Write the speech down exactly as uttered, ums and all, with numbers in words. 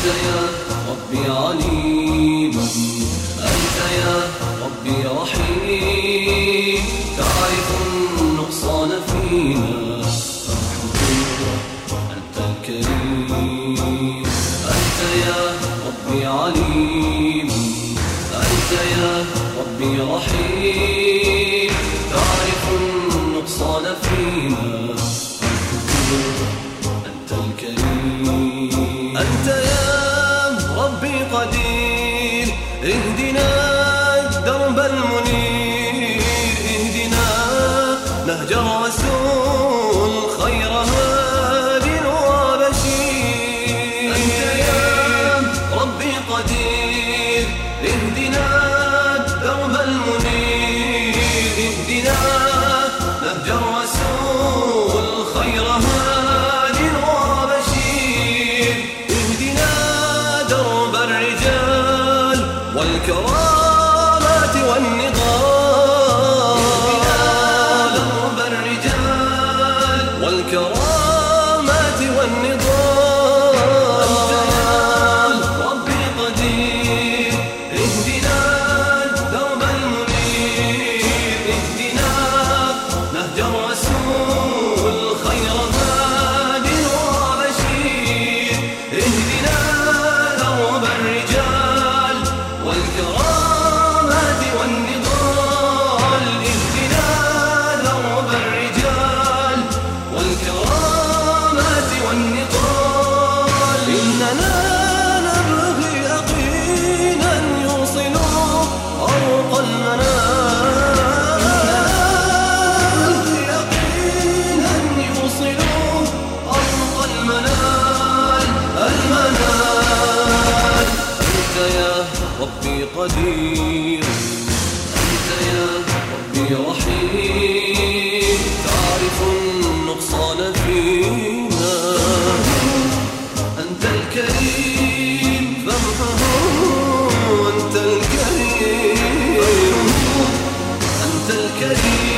أنت يا ربي عليم، أنت يا ربي رحيم، تعرف النقصان فينا أنت الكريم. أنت يا ربي عليم، أنت يا ربي رحيم، تعرف النقصان فينا أنت الكريم. أنت يا ربي قدير، اهدنا الدرب المنير، اهدنا نهج الرسول خير هاد وبشير. أنت يا ربي قدير، اهدنا الدرب المنير، اهدنا نهج الرسول خير هاد وبشير. اهدنا درب الرجال والكرامات والنضال، درب الرجال والكرامات والنضال. أنت يا ربي قدير، اهدنا درب المنير، اهدنا نهج الرسول خير هاد وبشير. اهدنا درب الرجال والكرامات والنضال، اهدنا درب الرجال والكرامات والنضال. إننا نبغي يقينا يوصل أرق المنال، يقينا يوصل أرق المنال المنال. أنت يا ربي قدير، أنت يا ربي رحيم، تعرف النقصان فينا أنت الكريم فامحه. أنت الكريم، أنت الكريم